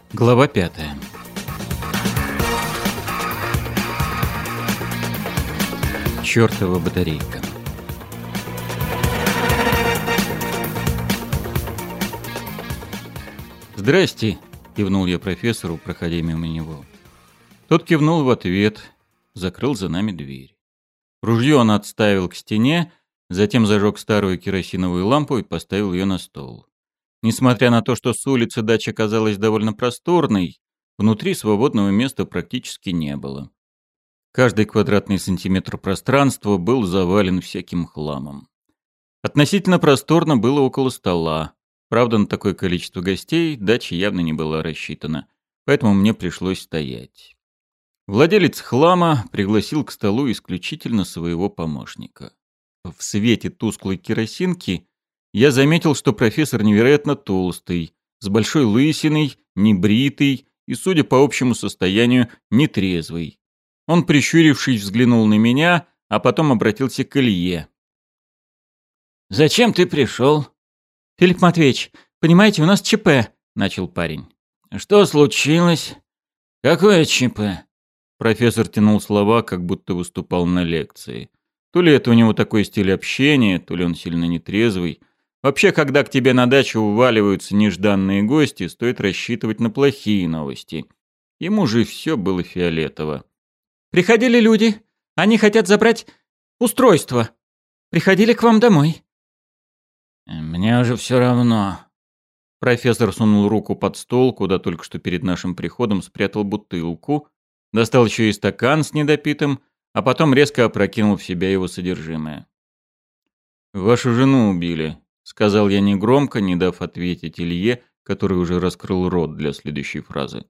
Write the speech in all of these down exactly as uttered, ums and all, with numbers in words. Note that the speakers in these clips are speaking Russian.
Глава пятая. Чёртова батарейка. «Здрасте!» — кивнул я профессору, проходя мимо него. Тот кивнул в ответ, закрыл за нами дверь. Ружье он отставил к стене, затем зажег старую керосиновую лампу и поставил ее на стол. Несмотря на то, что с улицы дача казалась довольно просторной, внутри свободного места практически не было. Каждый квадратный сантиметр пространства был завален всяким хламом. Относительно просторно было около стола. Правда, на такое количество гостей дача явно не была рассчитана, поэтому мне пришлось стоять. Владелец хлама пригласил к столу исключительно своего помощника. В свете тусклой керосинки я заметил, что профессор невероятно толстый, с большой лысиной, небритый и, судя по общему состоянию, нетрезвый. Он, прищурившись, взглянул на меня, а потом обратился к Илье. «Зачем ты пришел?» «Филипп Матвеевич, понимаете, у нас ЧП», — начал парень. «Что случилось? Какое ЧП?» Профессор тянул слова, как будто выступал на лекции. То ли это у него такой стиль общения, то ли он сильно нетрезвый. Вообще, когда к тебе на дачу уваливаются нежданные гости, стоит рассчитывать на плохие новости. Ему же все было фиолетово. «Приходили люди. Они хотят забрать устройство. Приходили к вам домой». «Мне уже все равно». Профессор сунул руку под стол, куда только что перед нашим приходом спрятал бутылку, достал еще и стакан с недопитым, а потом резко опрокинул в себя его содержимое. «Вашу жену убили», — сказал я негромко, не дав ответить Илье, который уже раскрыл рот для следующей фразы.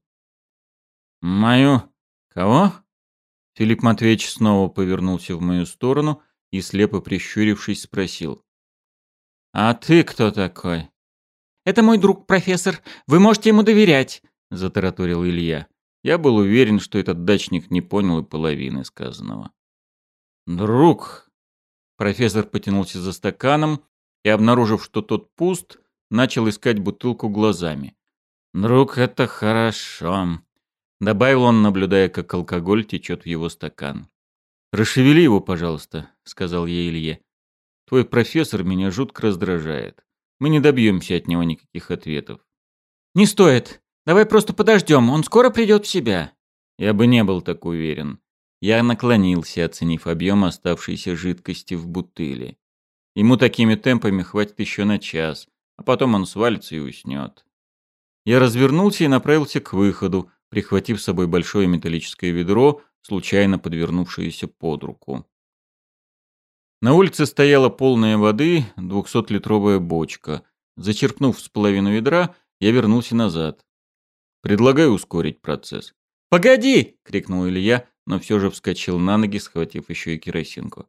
«Мою? Кого?» Филипп Матвеевич снова повернулся в мою сторону и, слепо прищурившись, спросил. «А ты кто такой?» «Это мой друг, профессор. Вы можете ему доверять», — затараторил Илья. Я был уверен, что этот дачник не понял и половины сказанного. «Друг?» Профессор потянулся за стаканом и, обнаружив, что тот пуст, начал искать бутылку глазами. «Друг, это хорошо», — добавил он, наблюдая, как алкоголь течет в его стакан. «Расшевели его, пожалуйста», — сказал я Илье. «Твой профессор меня жутко раздражает. Мы не добьемся от него никаких ответов». «Не стоит. Давай просто подождем. Он скоро придет в себя». Я бы не был так уверен. Я наклонился, оценив объем оставшейся жидкости в бутыли. Ему такими темпами хватит еще на час, а потом он свалится и уснет. Я развернулся и направился к выходу, прихватив с собой большое металлическое ведро, случайно подвернувшееся под руку. На улице стояла полная воды двухсотлитровая бочка. Зачерпнув с половину ведра, я вернулся назад. «Предлагаю ускорить процесс». «Погоди!» — крикнул Илья, но все же вскочил на ноги, схватив еще и керосинку.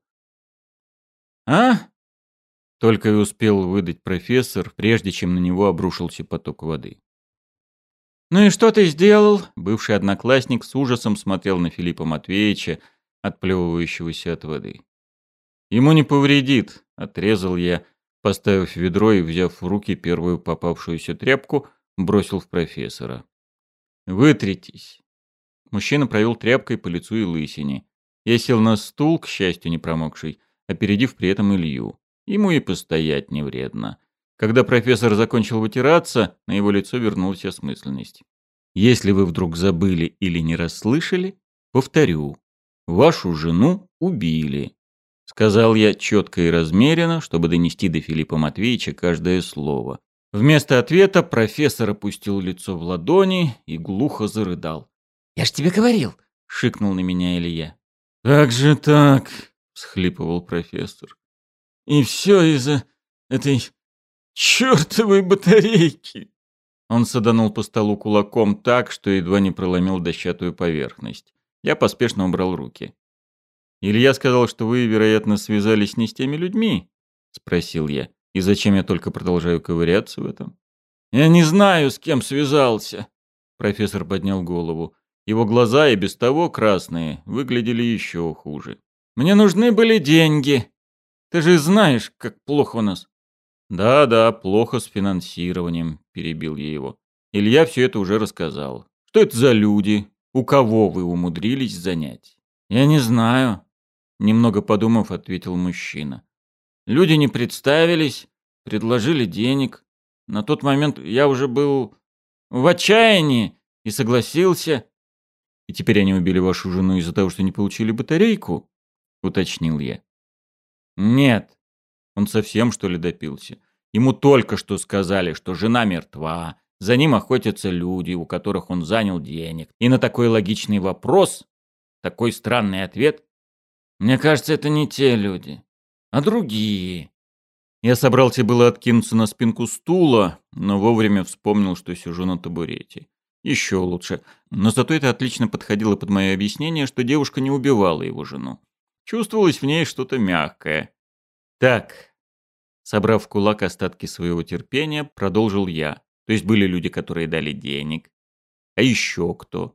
«А?» — только и успел выдать профессор, прежде чем на него обрушился поток воды. «Ну и что ты сделал?» Бывший одноклассник с ужасом смотрел на Филиппа Матвеевича, отплевывающегося от воды. «Ему не повредит», — отрезал я, поставив ведро и, взяв в руки первую попавшуюся тряпку, бросил в профессора. «Вытритесь». Мужчина провел тряпкой по лицу и лысине. Я сел на стул, к счастью, не промокший, опередив при этом Илью. Ему и постоять не вредно. Когда профессор закончил вытираться, на его лицо вернулась осмысленность. «Если вы вдруг забыли или не расслышали, повторю. Вашу жену убили», — сказал я четко и размеренно, чтобы донести до Филиппа Матвеевича каждое слово. Вместо ответа профессор опустил лицо в ладони и глухо зарыдал. «Я ж тебе говорил!» — шикнул на меня Илья. «Как же так?» — всхлипывал профессор. «И все из-за этой чертовой батарейки!» Он саданул по столу кулаком так, что едва не проломил дощатую поверхность. Я поспешно убрал руки. «Илья сказал, что вы, вероятно, связались не с теми людьми?» — спросил я. «И зачем я только продолжаю ковыряться в этом?» «Я не знаю, с кем связался», — профессор поднял голову. Его глаза, и без того красные, выглядели еще хуже. «Мне нужны были деньги. Ты же знаешь, как плохо у нас». «Да-да, плохо с финансированием», — перебил я его. Илья все это уже рассказал. Что это за люди? У кого вы умудрились занять? Я не знаю, немного подумав, ответил мужчина. Люди не представились, предложили денег. На тот момент я уже был в отчаянии и согласился. И теперь они убили вашу жену из-за того, что не получили батарейку? Уточнил я. Нет. Он совсем, что ли, допился? Ему только что сказали, что жена мертва, за ним охотятся люди, у которых он занял денег. И на такой логичный вопрос, такой странный ответ, мне кажется, это не те люди, а другие. Я собрался было откинуться на спинку стула, но вовремя вспомнил, что сижу на табурете. Еще лучше. Но зато это отлично подходило под мое объяснение, что девушка не убивала его жену. Чувствовалось в ней что-то мягкое. Так, собрав в кулак остатки своего терпения, продолжил я. То есть были люди, которые дали денег. А еще кто?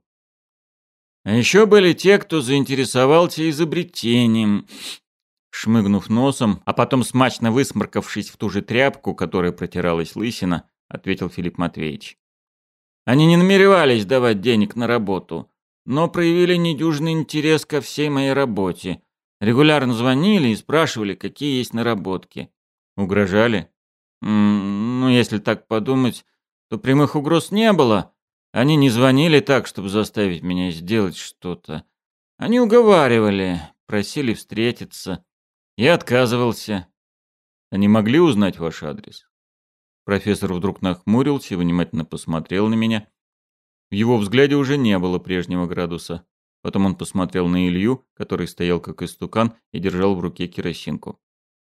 А еще были те, кто заинтересовался изобретением. Шмыгнув носом, а потом смачно высморкавшись в ту же тряпку, которой протиралась лысина, ответил Филипп Матвеевич. Они не намеревались давать денег на работу, но проявили недюжный интерес ко всей моей работе. Регулярно звонили и спрашивали, какие есть наработки. Угрожали? М-м, ну, если так подумать, то прямых угроз не было. Они не звонили так, чтобы заставить меня сделать что-то. Они уговаривали, просили встретиться. Я отказывался. Они могли узнать ваш адрес? Профессор вдруг нахмурился и внимательно посмотрел на меня. В его взгляде уже не было прежнего градуса. Потом он посмотрел на Илью, который стоял как истукан и держал в руке керосинку.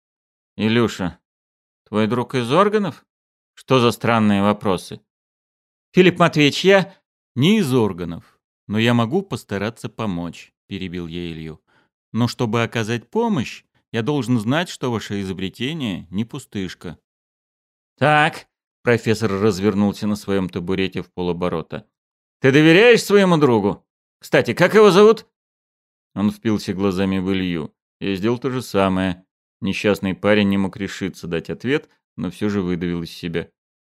«Илюша, твой друг из органов? Что за странные вопросы?» «Филипп Матвеевич, я...» «Не из органов, но я могу постараться помочь», — перебил я Илью. «Но чтобы оказать помощь, я должен знать, что ваше изобретение не пустышка». «Так», — профессор развернулся на своем табурете в полоборота. «Ты доверяешь своему другу? Кстати, как его зовут?» Он впился глазами в Илью. Я сделал то же самое. Несчастный парень не мог решиться дать ответ, но все же выдавил из себя.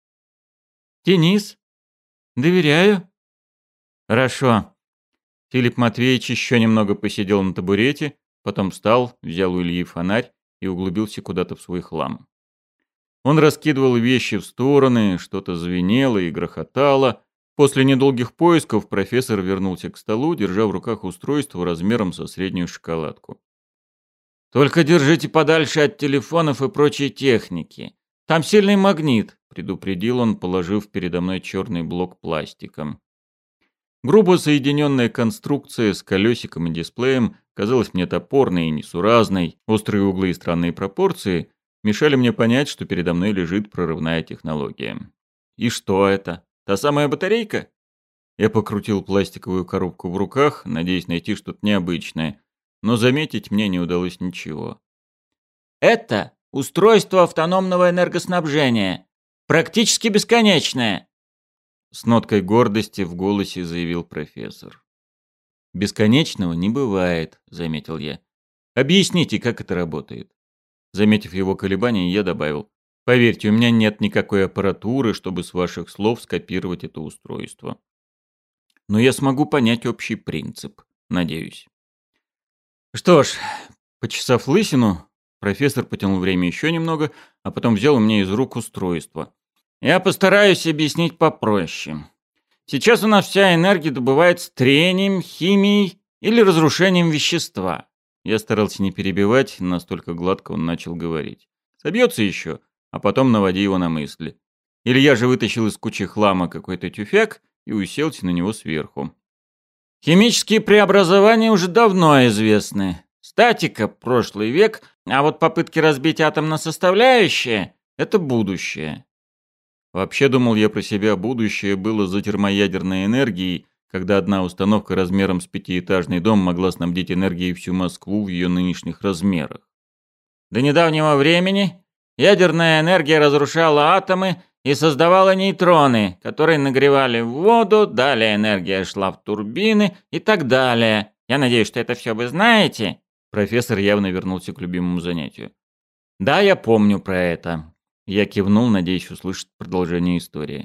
«Денис? Доверяю». «Хорошо». Филипп Матвеевич еще немного посидел на табурете, потом встал, взял у Ильи фонарь и углубился куда-то в свой хлам. Он раскидывал вещи в стороны, что-то звенело и грохотало. После недолгих поисков профессор вернулся к столу, держа в руках устройство размером со среднюю шоколадку. «Только держите подальше от телефонов и прочей техники. Там сильный магнит», — предупредил он, положив передо мной черный блок пластиком. Грубо соединенная конструкция с колесиком и дисплеем казалась мне топорной и несуразной. Острые углы и странные пропорции мешали мне понять, что передо мной лежит прорывная технология. И что это? Та самая батарейка? Я покрутил пластиковую коробку в руках, надеясь найти что-то необычное, но заметить мне не удалось ничего. «Это устройство автономного энергоснабжения. Практически бесконечное», — с ноткой гордости в голосе заявил профессор. «Бесконечного не бывает», — заметил я. «Объясните, как это работает». Заметив его колебания, я добавил. «Поверьте, у меня нет никакой аппаратуры, чтобы с ваших слов скопировать это устройство. Но я смогу понять общий принцип, надеюсь». Что ж, почесав лысину, профессор потянул время еще немного, а потом взял у меня из рук устройство. «Я постараюсь объяснить попроще. Сейчас у нас вся энергия добывается трением, химией или разрушением вещества». Я старался не перебивать, настолько гладко он начал говорить. «Собьется еще, а потом наводи его на мысли». Илья же вытащил из кучи хлама какой-то тюфяк и уселся на него сверху. «Химические преобразования уже давно известны. Статика – прошлый век, а вот попытки разбить атом на составляющие – это будущее». Вообще, думал я про себя, будущее было за термоядерной энергией, когда одна установка размером с пятиэтажный дом могла снабдить энергией всю Москву в ее нынешних размерах. До недавнего времени ядерная энергия разрушала атомы и создавала нейтроны, которые нагревали воду, далее энергия шла в турбины и так далее. Я надеюсь, что это все вы знаете. Профессор явно вернулся к любимому занятию. Да, я помню про это. Я кивнул, надеясь услышать продолжение истории.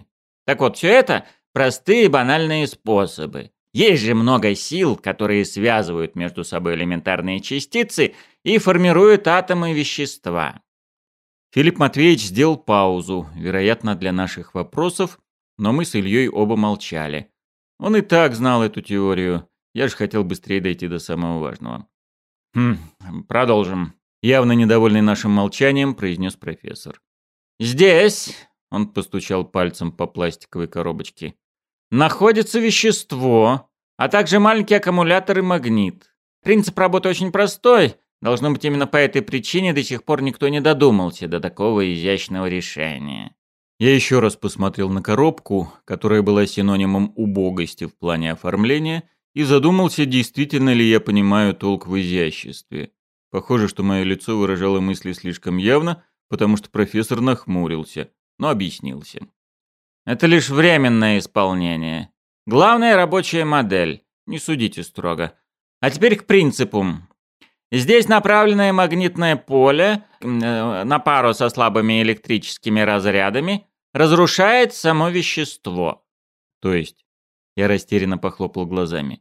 Так вот, все это простые банальные способы. Есть же много сил, которые связывают между собой элементарные частицы и формируют атомы вещества. Филипп Матвеевич сделал паузу, вероятно, для наших вопросов, но мы с Ильей оба молчали. Он и так знал эту теорию. Я же хотел быстрее дойти до самого важного. «Хм, продолжим», — явно недовольный нашим молчанием, произнес профессор. «Здесь», — он постучал пальцем по пластиковой коробочке, находится вещество, а также маленький аккумулятор и магнит. Принцип работы очень простой. Должно быть, именно по этой причине до сих пор никто не додумался до такого изящного решения». Я еще раз посмотрел на коробку, которая была синонимом убогости в плане оформления, и задумался, действительно ли я понимаю толк в изяществе. Похоже, что мое лицо выражало мысли слишком явно, потому что профессор нахмурился, но объяснился. Это лишь временное исполнение. Главная рабочая модель. Не судите строго. А теперь к принципу. Здесь направленное магнитное поле э, на пару со слабыми электрическими разрядами разрушает само вещество. То есть? Я растерянно похлопал глазами.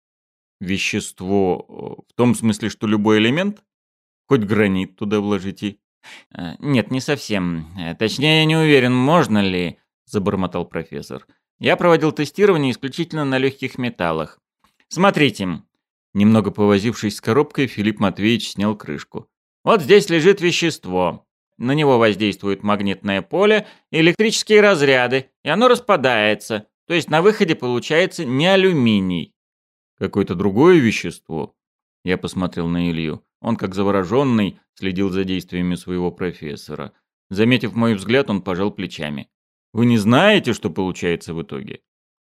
Вещество в том смысле, что любой элемент? Хоть гранит туда вложите. Нет, не совсем. Точнее, я не уверен, можно ли, забормотал профессор. Я проводил тестирование исключительно на легких металлах. Смотрите. Немного повозившись с коробкой, Филипп Матвеевич снял крышку. Вот здесь лежит вещество. На него воздействует магнитное поле и электрические разряды, и оно распадается. То есть на выходе получается не алюминий. Какое-то другое вещество? Я посмотрел на Илью. Он, как завороженный, следил за действиями своего профессора. Заметив мой взгляд, он пожал плечами. Вы не знаете, что получается в итоге?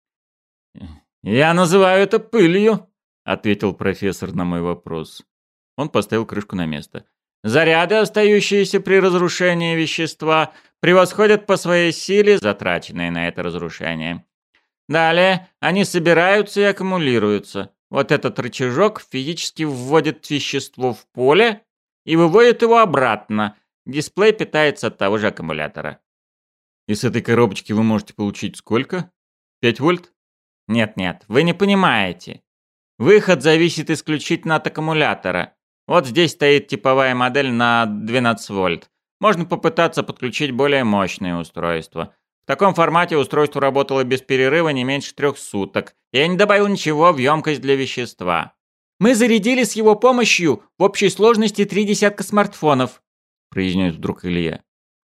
Я называю это пылью, ответил профессор на мой вопрос. Он поставил крышку на место. Заряды, остающиеся при разрушении вещества, превосходят по своей силе затраченные на это разрушение. Далее они собираются и аккумулируются. Вот этот рычажок физически вводит вещество в поле и выводит его обратно. Дисплей питается от того же аккумулятора. И с этой коробочки вы можете получить сколько? пять вольт? Нет-нет, вы не понимаете. Выход зависит исключительно от аккумулятора. Вот здесь стоит типовая модель на двенадцать вольт. Можно попытаться подключить более мощное устройство. В таком формате устройство работало без перерыва не меньше трех суток. Я не добавил ничего в емкость для вещества. Мы зарядили с его помощью в общей сложности три десятка смартфонов, произнес вдруг Илья.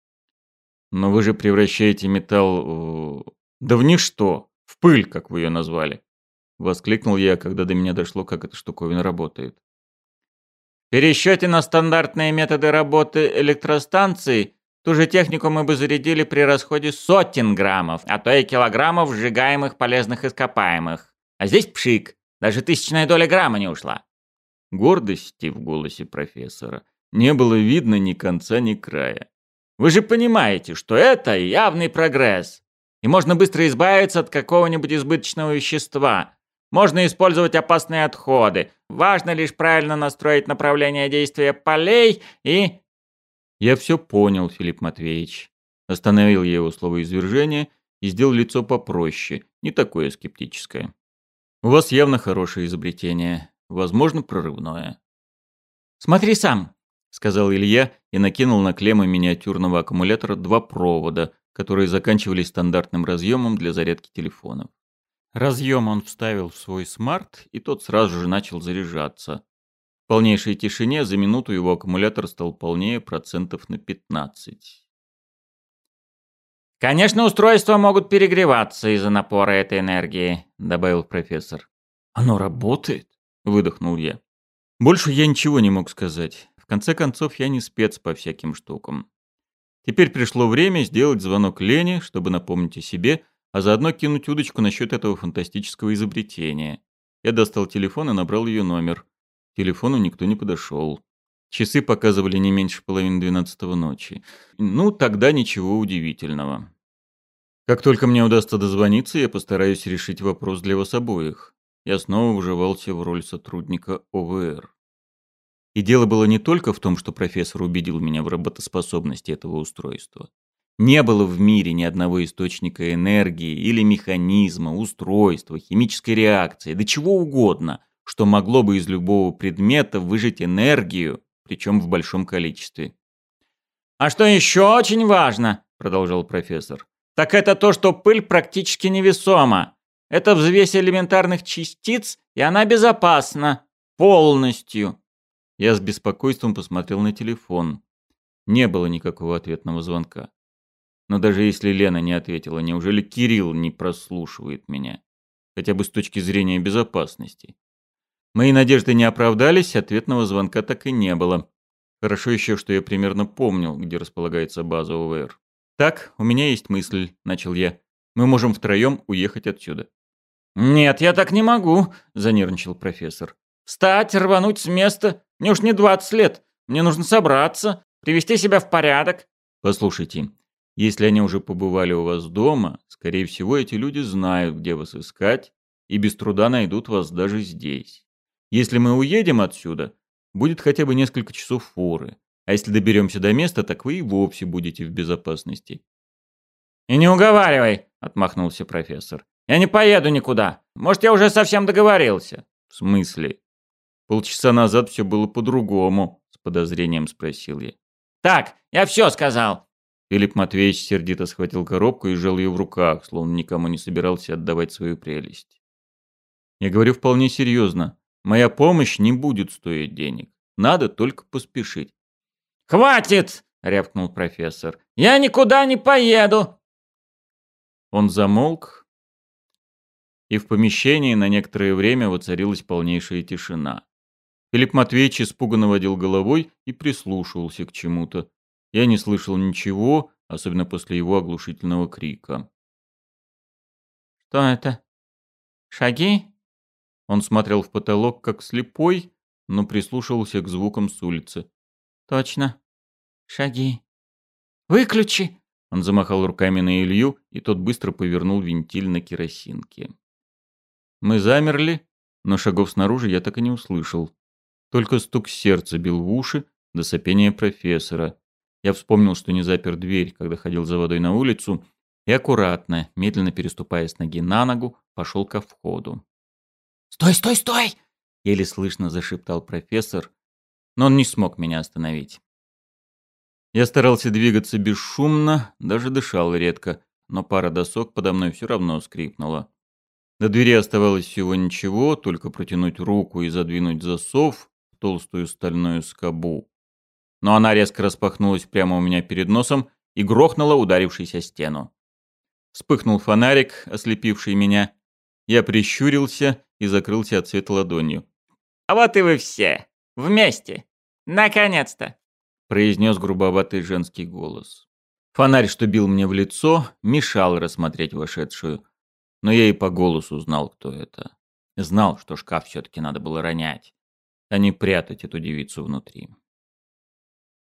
Но вы же превращаете металл... Да в ничто, в пыль, как вы ее назвали. Воскликнул я, когда до меня дошло, как эта штуковина работает. В пересчете на стандартные методы работы электростанций ту же технику мы бы зарядили при расходе сотен граммов, а то и килограммов сжигаемых полезных ископаемых. А здесь пшик, даже тысячная доля грамма не ушла. Гордости в голосе профессора не было видно ни конца, ни края. Вы же понимаете, что это явный прогресс. И можно быстро избавиться от какого-нибудь избыточного вещества. Можно использовать опасные отходы. Важно лишь правильно настроить направление действия полей и... Я все понял, Филипп Матвеевич. Остановил я его словоизвержение и сделал лицо попроще, не такое скептическое. У вас явно хорошее изобретение, возможно, прорывное. Смотри сам, сказал Илья и накинул на клеммы миниатюрного аккумулятора два провода, которые заканчивались стандартным разъемом для зарядки телефонов. Разъем он вставил в свой смарт, и тот сразу же начал заряжаться. В полнейшей тишине за минуту его аккумулятор стал полнее процентов на пятнадцать. «Конечно, устройства могут перегреваться из-за напора этой энергии», — добавил профессор. «Оно работает?» — выдохнул я. Больше я ничего не мог сказать. В конце концов, я не спец по всяким штукам. Теперь пришло время сделать звонок Лене, чтобы напомнить о себе, а заодно кинуть удочку насчет этого фантастического изобретения. Я достал телефон и набрал ее номер. К телефону никто не подошел. Часы показывали не меньше половины двенадцатого ночи. Ну, тогда ничего удивительного. Как только мне удастся дозвониться, я постараюсь решить вопрос для вас обоих. Я снова вживался в роль сотрудника О В Р. И дело было не только в том, что профессор убедил меня в работоспособности этого устройства. Не было в мире ни одного источника энергии или механизма, устройства, химической реакции, да чего угодно, что могло бы из любого предмета выжать энергию, причем в большом количестве. «А что еще очень важно, — продолжал профессор, — так это то, что пыль практически невесома. Это взвесь элементарных частиц, и она безопасна. Полностью». Я с беспокойством посмотрел на телефон. Не было никакого ответного звонка. Но даже если Лена не ответила, неужели Кирилл не прослушивает меня? Хотя бы с точки зрения безопасности. Мои надежды не оправдались, ответного звонка так и не было. Хорошо еще, что я примерно помнил, где располагается база ОВР. «Так, у меня есть мысль», — начал я. «Мы можем втроем уехать отсюда». «Нет, я так не могу», — занервничал профессор. «Встать, рвануть с места. Мне уж не двадцать лет. Мне нужно собраться, привести себя в порядок». «Послушайте, если они уже побывали у вас дома, скорее всего, эти люди знают, где вас искать, и без труда найдут вас даже здесь. Если мы уедем отсюда, будет хотя бы несколько часов форы, а если доберемся до места, так вы и вовсе будете в безопасности». «И не уговаривай», — отмахнулся профессор. «Я не поеду никуда. Может, я уже совсем договорился». «В смысле? Полчаса назад все было по-другому», — с подозрением спросил я. «Так, я все сказал». Филипп Матвеевич сердито схватил коробку и сжал ее в руках, словно никому не собирался отдавать свою прелесть. Я говорю вполне серьезно. Моя помощь не будет стоить денег. Надо только поспешить. «Хватит!» — рявкнул профессор. «Я никуда не поеду!» Он замолк, и в помещении на некоторое время воцарилась полнейшая тишина. Филипп Матвеевич испуганно водил головой и прислушивался к чему-то. Я не слышал ничего, особенно после его оглушительного крика. «Что это? Шаги?» Он смотрел в потолок, как слепой, но прислушивался к звукам с улицы. «Точно. Шаги. Выключи!» Он замахал руками на Илью, и тот быстро повернул вентиль на керосинке. Мы замерли, но шагов снаружи я так и не услышал. Только стук сердца бил в уши до сопения профессора. Я вспомнил, что не запер дверь, когда ходил за водой на улицу, и аккуратно, медленно переступая с ноги на ногу, пошел ко входу. «Стой, стой, стой!» — еле слышно зашептал профессор, но он не смог меня остановить. Я старался двигаться бесшумно, даже дышал редко, но пара досок подо мной все равно скрипнула. До двери оставалось всего ничего, только протянуть руку и задвинуть засов в толстую стальную скобу. Но она резко распахнулась прямо у меня перед носом и грохнула, ударившись о стену. Вспыхнул фонарик, ослепивший меня. Я прищурился и закрылся от света ладонью. «А вот и вы все! Вместе! Наконец-то!» — произнес грубоватый женский голос. Фонарь, что бил мне в лицо, мешал рассмотреть вошедшую, но я и по голосу знал, кто это. Знал, что шкаф все-таки надо было ронять, а не прятать эту девицу внутри.